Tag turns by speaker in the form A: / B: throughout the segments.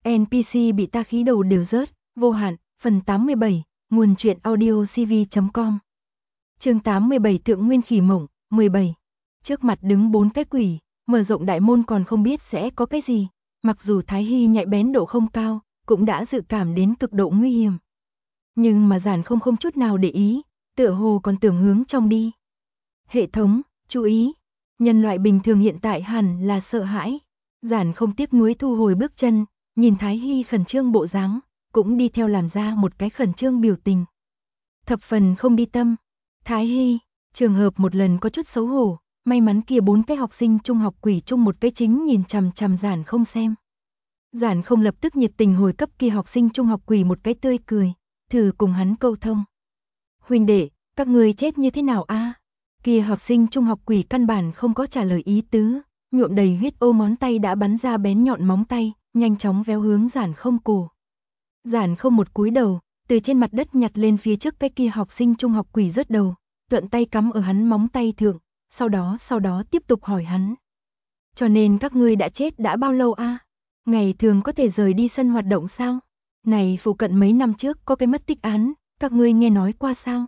A: NPC bị ta khí đầu đều rớt, vô hạn, phần 87, nguồn truyện audio cv.com. Chương 87 Thượng Nguyên Khỉ Mộng, 17. Trước mặt đứng 4 cái quỷ, mở rộng đại môn còn không biết sẽ có cái gì, mặc dù Thái Hy nhạy bén độ không cao, cũng đã dự cảm đến cực độ nguy hiểm. Nhưng mà Giản không chút nào để ý, tựa hồ còn tưởng hướng trong đi. Hệ thống, chú ý, nhân loại bình thường hiện tại hẳn là sợ hãi. Giản không tiếc nuối thu hồi bước chân, nhìn Thái Hy khẩn trương bộ dáng, cũng đi theo làm ra một cái khẩn trương biểu tình. Thập phần không đi tâm. Thái Hy, trường hợp một lần có chút xấu hổ, may mắn kia 4 cái học sinh trung học quỷ chung một cái chính nhìn chằm chằm Giản không xem. Giản không lập tức nhiệt tình hồi cấp kia học sinh trung học quỷ một cái tươi cười, thử cùng hắn câu thông. Huynh đệ, các người chết như thế nào a? Kia học sinh trung học quỷ căn bản không có trả lời ý tứ, nhuộm đầy huyết ô ngón tay đã bắn ra bén nhọn móng tay, nhanh chóng véo hướng Giản không cổ. Giản không một cúi đầu, từ trên mặt đất nhặt lên phía trước cái kia học sinh trung học quỷ rớt đầu, thuận tay cắm ở hắn móng tay thượng, sau đó tiếp tục hỏi hắn. Cho nên các ngươi đã chết đã bao lâu a? Ngày thường có thể rời đi sân hoạt động sao? Này phụ cận mấy năm trước có cái mất tích án, các ngươi nghe nói qua sao?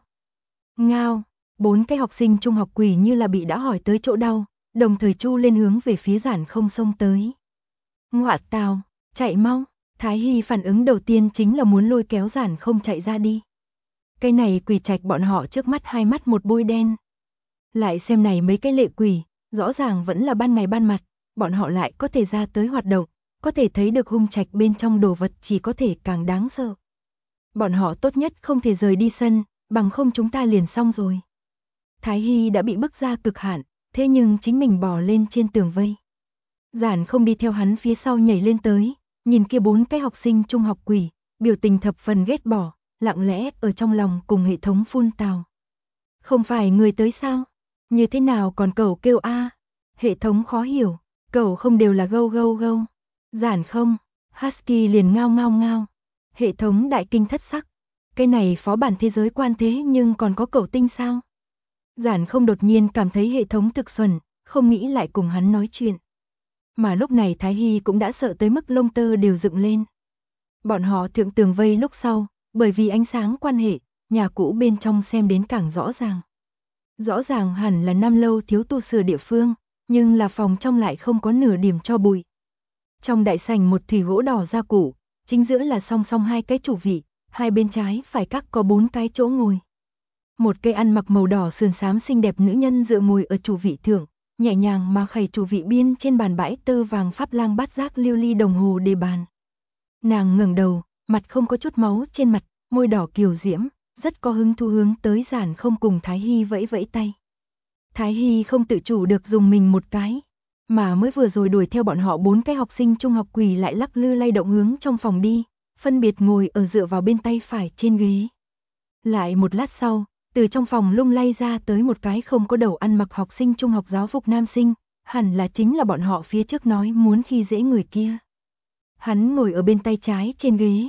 A: Ngao, 4 cái học sinh trung học quỷ như là bị đã hỏi tới chỗ đau, đồng thời chu lên hướng về phía Giản không xông tới. Ngọa tào, chạy mau. Thái Hy phản ứng đầu tiên chính là muốn lôi kéo Giản không chạy ra đi. Cái này quỷ trạch bọn họ trước mắt hai mắt một bôi đen. Lại xem này mấy cái lệ quỷ, rõ ràng vẫn là ban ngày ban mặt, bọn họ lại có thể ra tới hoạt động, có thể thấy được hung trạch bên trong đồ vật chỉ có thể càng đáng sợ. Bọn họ tốt nhất không thể rời đi sân, bằng không chúng ta liền xong rồi. Thái Hy đã bị bức ra cực hạn, thế nhưng chính mình bò lên trên tường vây. Giản không đi theo hắn phía sau nhảy lên tới, nhìn kia 4 cái học sinh trung học quỷ, biểu tình thập phần ghét bỏ, lặng lẽ ở trong lòng cùng hệ thống phun tào. Không phải người tới sao? Như thế nào còn cẩu kêu a? Hệ thống khó hiểu, cẩu không đều là gâu gâu gâu. Giản không, husky liền ngao ngao ngao. Hệ thống đại kinh thất sắc. Cái này phó bản thế giới quan thế nhưng còn có cẩu tinh sao? Giản không đột nhiên cảm thấy hệ thống thực xuẩn, không nghĩ lại cùng hắn nói chuyện. Mà lúc này Thái Hy cũng đã sợ tới mức lông tơ đều dựng lên. Bọn họ thượng tường vây lúc sau, bởi vì ánh sáng quan hệ, nhà cũ bên trong xem đến càng rõ ràng. Rõ ràng hẳn là năm lâu thiếu tu sửa địa phương, nhưng là phòng trong lại không có nửa điểm cho bụi. Trong đại sảnh một thủy gỗ đỏ gia cụ, chính giữa là song song 2 cái chủ vị, hai bên trái phải các có 4 cái chỗ ngồi. Một cây ăn mặc màu đỏ sườn xám xinh đẹp nữ nhân dựa ngồi ở chủ vị thượng, nhẹ nhàng mà khẩy chủ vị biên trên bàn bãi tơ vàng pháp lang bát giác lưu ly đồng hồ đề bàn. Nàng ngẩng đầu, mặt không có chút máu trên mặt, môi đỏ kiều diễm, rất có hứng thú hướng tới Giản không cùng Thái Hy vẫy vẫy tay. Thái Hy không tự chủ được dùng mình một cái, mà mới vừa rồi đuổi theo bọn họ 4 cái học sinh trung học quỷ lại lắc lư lay động hướng trong phòng đi, phân biệt ngồi ở dựa vào bên tay phải trên ghế. Lại một lát sau, từ trong phòng lung lay ra tới một cái không có đầu ăn mặc học sinh trung học giáo phục nam sinh, hẳn là chính là bọn họ phía trước nói muốn khi dễ người kia. Hắn ngồi ở bên tay trái trên ghế.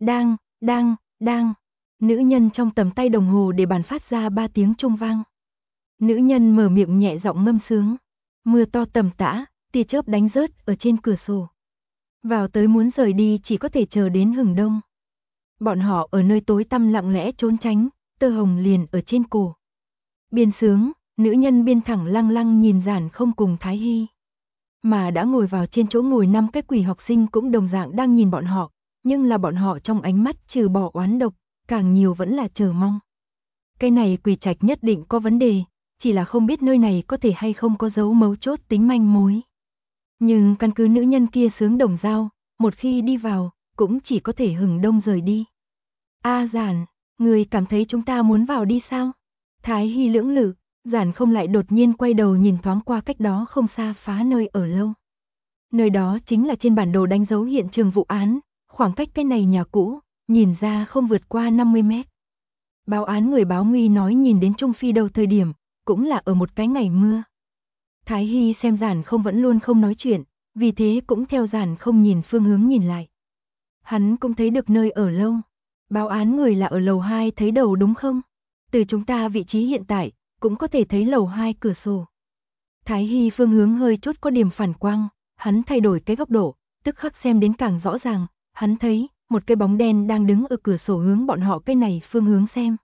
A: Đang, nữ nhân trong tầm tay đồng hồ để bàn phát ra 3 tiếng trung vang. Nữ nhân mở miệng nhẹ giọng ngâm sướng. Mưa to tầm tã, tia chớp đánh rớt ở trên cửa sổ. Vào tới muốn rời đi chỉ có thể chờ đến hừng đông. Bọn họ ở nơi tối tăm lặng lẽ trốn tránh, tơ hồng liền ở trên cổ. Biên sướng, nữ nhân biên thẳng lăng lăng nhìn Giản không cùng Thái Hy. Mà đã ngồi vào trên chỗ ngồi 5 cái quỷ học sinh cũng đồng dạng đang nhìn bọn họ, nhưng là bọn họ trong ánh mắt trừ bỏ oán độc, càng nhiều vẫn là chờ mong. Cái này quỷ trạch nhất định có vấn đề, chỉ là không biết nơi này có thể hay không có dấu mấu chốt tính manh mối. Nhưng căn cứ nữ nhân kia sướng đồng dao, một khi đi vào, cũng chỉ có thể hừng đông rời đi. Giản, người cảm thấy chúng ta muốn vào đi sao? Thái Hy lưỡng lự, Giản không lại đột nhiên quay đầu nhìn thoáng qua cách đó không xa phá nơi ở lâu. Nơi đó chính là trên bản đồ đánh dấu hiện trường vụ án, khoảng cách cái này nhà cũ, nhìn ra không vượt qua 50 mét. Báo án người báo nguy nói nhìn đến Trung Phi đầu thời điểm, cũng là ở một cái ngày mưa. Thái Hy xem Giản không vẫn luôn không nói chuyện, vì thế cũng theo Giản không nhìn phương hướng nhìn lại. Hắn cũng thấy được nơi ở lâu. Báo án người là ở lầu 2 thấy đầu đúng không? Từ chúng ta vị trí hiện tại, cũng có thể thấy lầu 2 cửa sổ. Thái Hy phương hướng hơi chút có điểm phản quang, hắn thay đổi cái góc độ, tức khắc xem đến càng rõ ràng, hắn thấy một cái bóng đen đang đứng ở cửa sổ hướng bọn họ cái này phương hướng xem.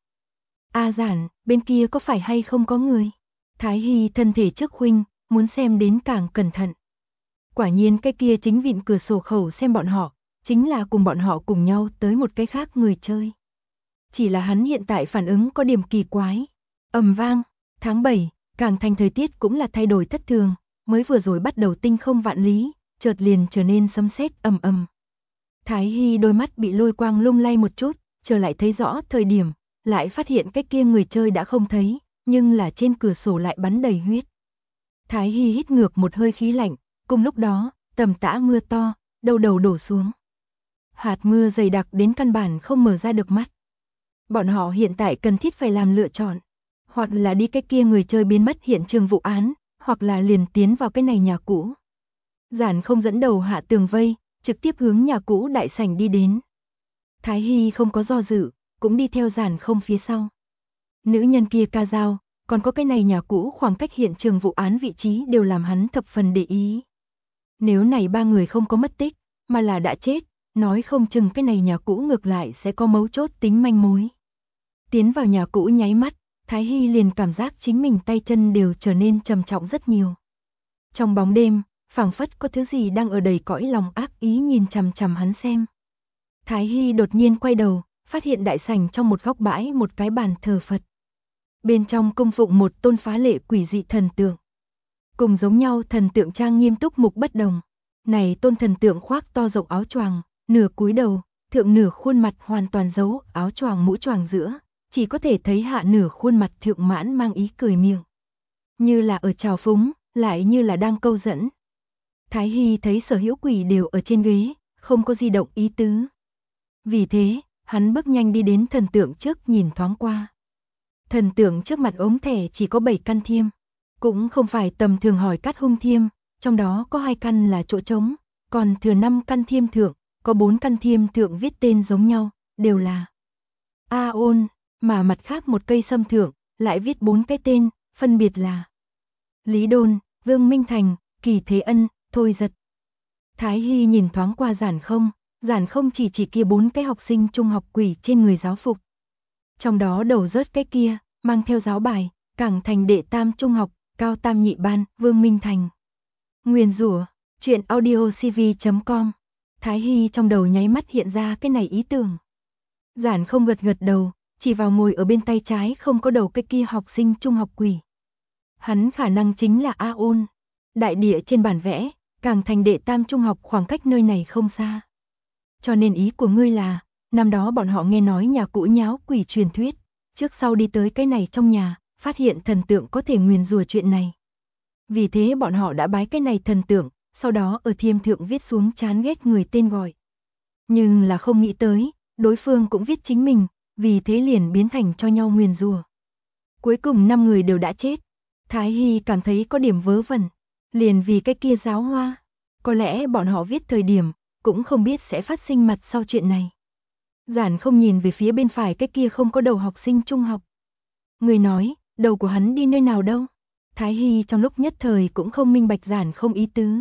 A: A Giản, bên kia có phải hay không có người? Thái Hy thân thể trước khuynh, muốn xem đến càng cẩn thận. Quả nhiên cái kia chính vịn cửa sổ khẩu xem bọn họ, chính là cùng bọn họ cùng nhau tới một cái khác người chơi. Chỉ là hắn hiện tại phản ứng có điểm kỳ quái. Ầm vang, tháng 7, càng thành thời tiết cũng là thay đổi thất thường, mới vừa rồi bắt đầu tinh không vạn lý, chợt liền trở nên sấm sét ầm ầm. Thái Hy đôi mắt bị lôi quang lung lay một chút, trở lại thấy rõ thời điểm, lại phát hiện cái kia người chơi đã không thấy, nhưng là trên cửa sổ lại bắn đầy huyết. Thái Hy hít ngược một hơi khí lạnh, cùng lúc đó, tầm tã mưa to, đầu đầu đổ xuống. Hạt mưa dày đặc đến căn bản không mở ra được mắt. Bọn họ hiện tại cần thiết phải làm lựa chọn, hoặc là đi cái kia người chơi biến mất hiện trường vụ án, hoặc là liền tiến vào cái này nhà cũ. Giản không dẫn đầu hạ tường vây, trực tiếp hướng nhà cũ đại sảnh đi đến. Thái Hy không có do dự, cũng đi theo Giản không phía sau. Nữ nhân kia ca dao, còn có cái này nhà cũ khoảng cách hiện trường vụ án vị trí đều làm hắn thập phần để ý. Nếu này ba người không có mất tích, mà là đã chết, nói không chừng cái này nhà cũ ngược lại sẽ có mấu chốt tính manh mối. Tiến vào nhà cũ nháy mắt, Thái Hy liền cảm giác chính mình tay chân đều trở nên trầm trọng rất nhiều. Trong bóng đêm, phảng phất có thứ gì đang ở đầy cõi lòng ác ý nhìn chằm chằm hắn xem. Thái Hy đột nhiên quay đầu, phát hiện đại sảnh trong một góc bãi một cái bàn thờ Phật. Bên trong cung phụng một tôn phá lệ quỷ dị thần tượng. Cùng giống nhau thần tượng trang nghiêm túc mục bất đồng. Này tôn thần tượng khoác to rộng áo choàng, nửa cúi đầu, thượng nửa khuôn mặt hoàn toàn giấu áo choàng mũ choàng giữa, chỉ có thể thấy hạ nửa khuôn mặt thượng mãn mang ý cười miệng. Như là ở trào phúng, lại như là đang câu dẫn. Thái Hy thấy sở hữu quỷ đều ở trên ghế, không có di động ý tứ. Vì thế, hắn bước nhanh đi đến thần tượng trước nhìn thoáng qua. Thần tượng trước mặt ống thẻ chỉ có 7 căn thiêm. Cũng không phải tầm thường hỏi cắt hung thiêm, trong đó có 2 căn là chỗ trống, còn thừa 5 căn thiêm thượng, có 4 căn thiêm thượng viết tên giống nhau, đều là A Ôn, mà mặt khác một cây sâm thượng, lại viết 4 cái tên, phân biệt là Lý Đôn, Vương Minh Thành, Kỳ Thế Ân, Thôi Giật. Thái Hy nhìn thoáng qua Giản không chỉ kia 4 cái học sinh trung học quỷ trên người giáo phục. Trong đó đầu rớt cái kia, mang theo giáo bài, Cảng Thành đệ tam trung học, cao tam nhị ban, Vương Minh Thành. Nguyền rủa, chuyện audiocv.com. Thái Hy trong đầu nháy mắt hiện ra cái này ý tưởng. Giản không gật đầu, chỉ vào ngồi ở bên tay trái không có đầu cái kia học sinh trung học quỷ. Hắn khả năng chính là A Ôn. Đại địa trên bản vẽ, Cảng Thành đệ tam trung học khoảng cách nơi này không xa. Cho nên ý của ngươi là, năm đó bọn họ nghe nói nhà cũ nháo quỷ truyền thuyết, trước sau đi tới cái này trong nhà, phát hiện thần tượng có thể nguyền rủa chuyện này. Vì thế bọn họ đã bái cái này thần tượng, sau đó ở thiêm thượng viết xuống chán ghét người tên gọi. Nhưng là không nghĩ tới, đối phương cũng viết chính mình, vì thế liền biến thành cho nhau nguyền rủa. Cuối cùng 5 người đều đã chết. Thái Hy cảm thấy có điểm vớ vẩn, liền vì cái kia giáo hoa. Có lẽ bọn họ viết thời điểm, cũng không biết sẽ phát sinh mặt sau chuyện này. Giản không nhìn về phía bên phải cái kia không có đầu học sinh trung học. Người nói, đầu của hắn đi nơi nào đâu? Thái Hy trong lúc nhất thời cũng không minh bạch Giản không ý tứ.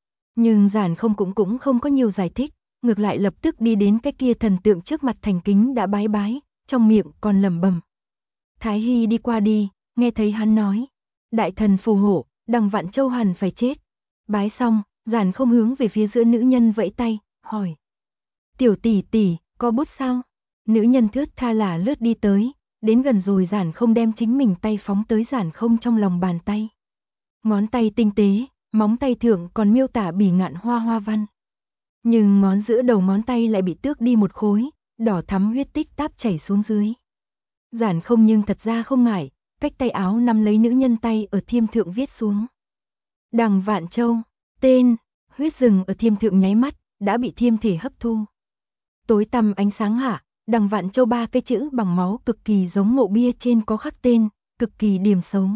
A: Nhưng Giản không cũng không có nhiều giải thích, ngược lại lập tức đi đến cái kia thần tượng trước mặt thành kính đã bái, trong miệng còn lẩm bẩm. Thái Hy đi qua đi, nghe thấy hắn nói, đại thần phù hộ, Đằng Vạn Châu hẳn phải chết. Bái xong, Giản không hướng về phía giữa nữ nhân vẫy tay, hỏi. Tiểu tỷ tỷ, có bút sao? Nữ nhân thướt tha là lướt đi tới, đến gần rồi Giản không đem chính mình tay phóng tới Giản không trong lòng bàn tay. Ngón tay tinh tế, móng tay thượng còn miêu tả bỉ ngạn hoa văn. Nhưng ngón giữa đầu ngón tay lại bị tước đi một khối, đỏ thắm huyết tích táp chảy xuống dưới. Giản không nhưng thật ra không ngại, cách tay áo nắm lấy nữ nhân tay ở thiêm thượng viết xuống. Đằng Vạn Châu, tên, huyết rừng ở thiêm thượng nháy mắt, đã bị thiêm thể hấp thu. Tối tăm ánh sáng hạ, Đằng Vạn Châu 3 cái chữ bằng máu cực kỳ giống mộ bia trên có khắc tên, cực kỳ điềm xấu.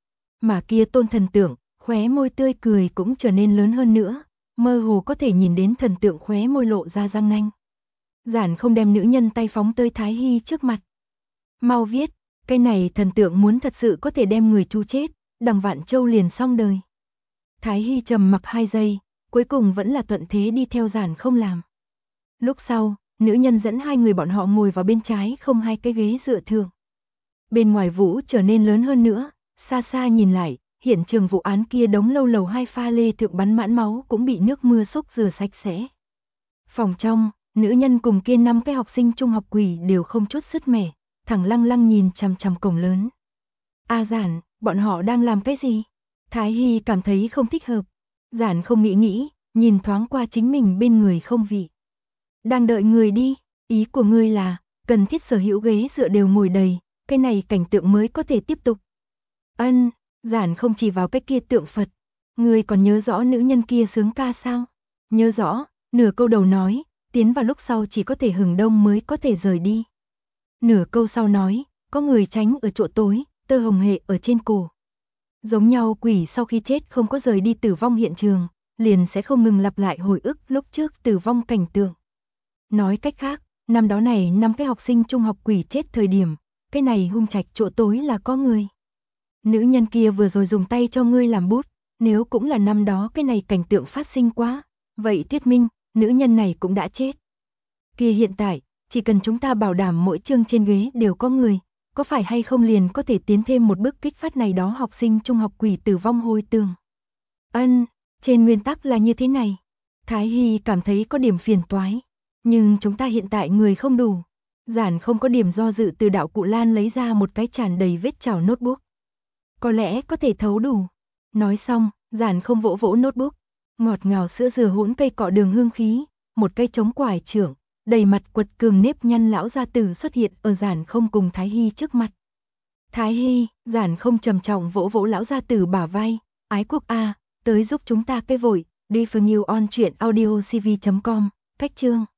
A: Mà kia tôn thần tượng, khóe môi tươi cười cũng trở nên lớn hơn nữa, mơ hồ có thể nhìn đến thần tượng khóe môi lộ ra răng nanh. Giản không đem nữ nhân tay phóng tới Thái Hy trước mặt. Mau viết, cái này thần tượng muốn thật sự có thể đem người chu chết, Đằng Vạn Châu liền xong đời. Thái Hy trầm mặc 2 giây, cuối cùng vẫn là thuận thế đi theo Giản không làm. Lúc sau, nữ nhân dẫn hai người bọn họ ngồi vào bên trái không hai cái ghế dựa thượng. Bên ngoài vũ trở nên lớn hơn nữa, xa xa nhìn lại, hiện trường vụ án kia đống lâu lầu hai pha lê thượng bắn mãn máu cũng bị nước mưa xúc rửa sạch sẽ. Phòng trong, nữ nhân cùng kia 5 cái học sinh trung học quỷ đều không chút sứt mẻ, thẳng lăng lăng nhìn chằm chằm cổng lớn. A Giản, bọn họ đang làm cái gì? Thái Hy cảm thấy không thích hợp. Giản không nghĩ, nhìn thoáng qua chính mình bên người không vị. Đang đợi người đi, ý của ngươi là, cần thiết sở hữu ghế dựa đều ngồi đầy, cái này cảnh tượng mới có thể tiếp tục. Ân, Giản không chỉ vào cái kia tượng Phật. Ngươi còn nhớ rõ nữ nhân kia sướng ca sao? Nhớ rõ, nửa câu đầu nói, tiến vào lúc sau chỉ có thể hừng đông mới có thể rời đi. Nửa câu sau nói, có người tránh ở chỗ tối, tơ hồng hệ ở trên cổ. Giống nhau quỷ sau khi chết không có rời đi tử vong hiện trường, liền sẽ không ngừng lặp lại hồi ức lúc trước tử vong cảnh tượng. Nói cách khác, năm đó này 5 cái học sinh trung học quỷ chết thời điểm, cái này hung trạch chỗ tối là có người. Nữ nhân kia vừa rồi dùng tay cho ngươi làm bút, nếu cũng là năm đó cái này cảnh tượng phát sinh quá, vậy thuyết minh, nữ nhân này cũng đã chết. Kia hiện tại, chỉ cần chúng ta bảo đảm mỗi chương trên ghế đều có người, có phải hay không liền có thể tiến thêm một bước kích phát này đó học sinh trung học quỷ tử vong hồi tường. Ân, trên nguyên tắc là như thế này. Thái Hy cảm thấy có điểm phiền toái, nhưng chúng ta hiện tại người không đủ. Giản không có điểm do dự từ đạo cụ Lan lấy ra một cái tràn đầy vết chảo notebook. Có lẽ có thể thấu đủ. Nói xong, Giản không vỗ vỗ notebook. Ngọt ngào sữa dừa hỗn cây cọ đường hương khí, một cây trống quải trưởng, đầy mặt quật cường nếp nhăn lão gia tử xuất hiện ở Giản không cùng Thái Hy trước mặt. Thái Hy, Giản không trầm trọng vỗ vỗ lão gia tử bả vai, ái quốc a, tới giúp chúng ta cái vội, đi for new on truyện audio cv.com, cách chương.